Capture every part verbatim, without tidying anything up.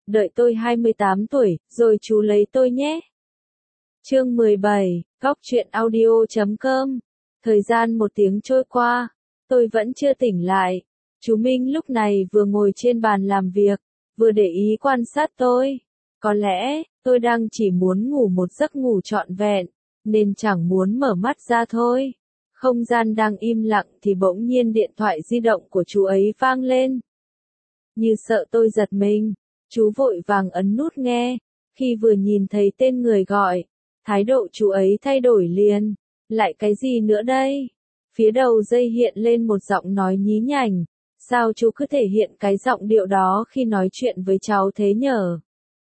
đợi tôi hai mươi tám tuổi, rồi chú lấy tôi nhé. Chương mười bảy, góc truyện audio chấm com. Thời gian một tiếng trôi qua, tôi vẫn chưa tỉnh lại. Chú Minh lúc này vừa ngồi trên bàn làm việc, vừa để ý quan sát tôi. Có lẽ, tôi đang chỉ muốn ngủ một giấc ngủ trọn vẹn, nên chẳng muốn mở mắt ra thôi. Không gian đang im lặng thì bỗng nhiên điện thoại di động của chú ấy vang lên. Như sợ tôi giật mình, chú vội vàng ấn nút nghe. Khi vừa nhìn thấy tên người gọi, thái độ chú ấy thay đổi liền. Lại cái gì nữa đây? Phía đầu dây hiện lên một giọng nói nhí nhảnh. Sao chú cứ thể hiện cái giọng điệu đó khi nói chuyện với cháu thế nhở?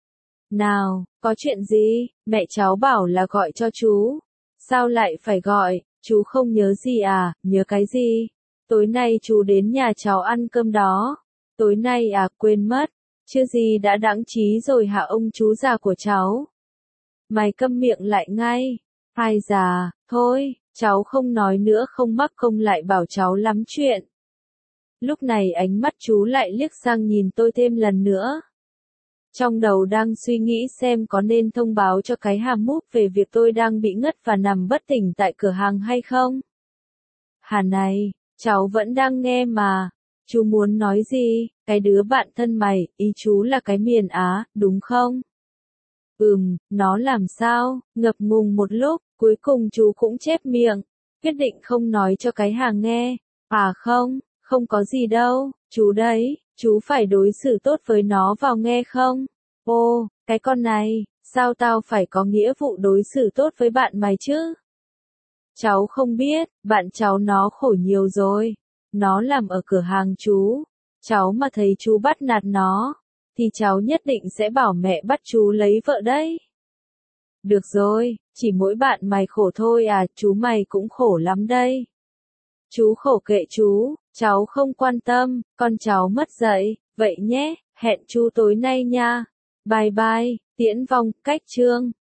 Nào, có chuyện gì? Mẹ cháu bảo là gọi cho chú. Sao lại phải gọi? Chú không nhớ gì à? Nhớ cái gì? Tối nay chú đến nhà cháu ăn cơm đó. Tối nay à, quên mất. Chưa gì đã đãng trí rồi hả ông chú già của cháu? Mày câm miệng lại ngay. Ai già, thôi, cháu không nói nữa, không mắc công lại bảo cháu lắm chuyện. Lúc này ánh mắt chú lại liếc sang nhìn tôi thêm lần nữa. Trong đầu đang suy nghĩ xem có nên thông báo cho cái hàm múp về việc tôi đang bị ngất và nằm bất tỉnh tại cửa hàng hay không. Hà này, cháu vẫn đang nghe mà. Chú muốn nói gì? Cái đứa bạn thân mày, ý chú là cái miền Á, đúng không? Ừm, nó làm sao? Ngập ngùng một lúc, cuối cùng chú cũng chép miệng, quyết định không nói cho cái hàng nghe. À không, không có gì đâu, chú đấy, chú phải đối xử tốt với nó vào nghe không? Ô, cái con này, sao tao phải có nghĩa vụ đối xử tốt với bạn mày chứ? Cháu không biết, bạn cháu nó khổ nhiều rồi. Nó làm ở cửa hàng chú. Cháu mà thấy chú bắt nạt nó, thì cháu nhất định sẽ bảo mẹ bắt chú lấy vợ đấy. Được rồi, chỉ mỗi bạn mày khổ thôi à, chú mày cũng khổ lắm đây. Chú khổ kệ chú, cháu không quan tâm, con cháu mất dạy, vậy nhé, hẹn chú tối nay nha. Bye bye, Tiễn Vong, cách chương.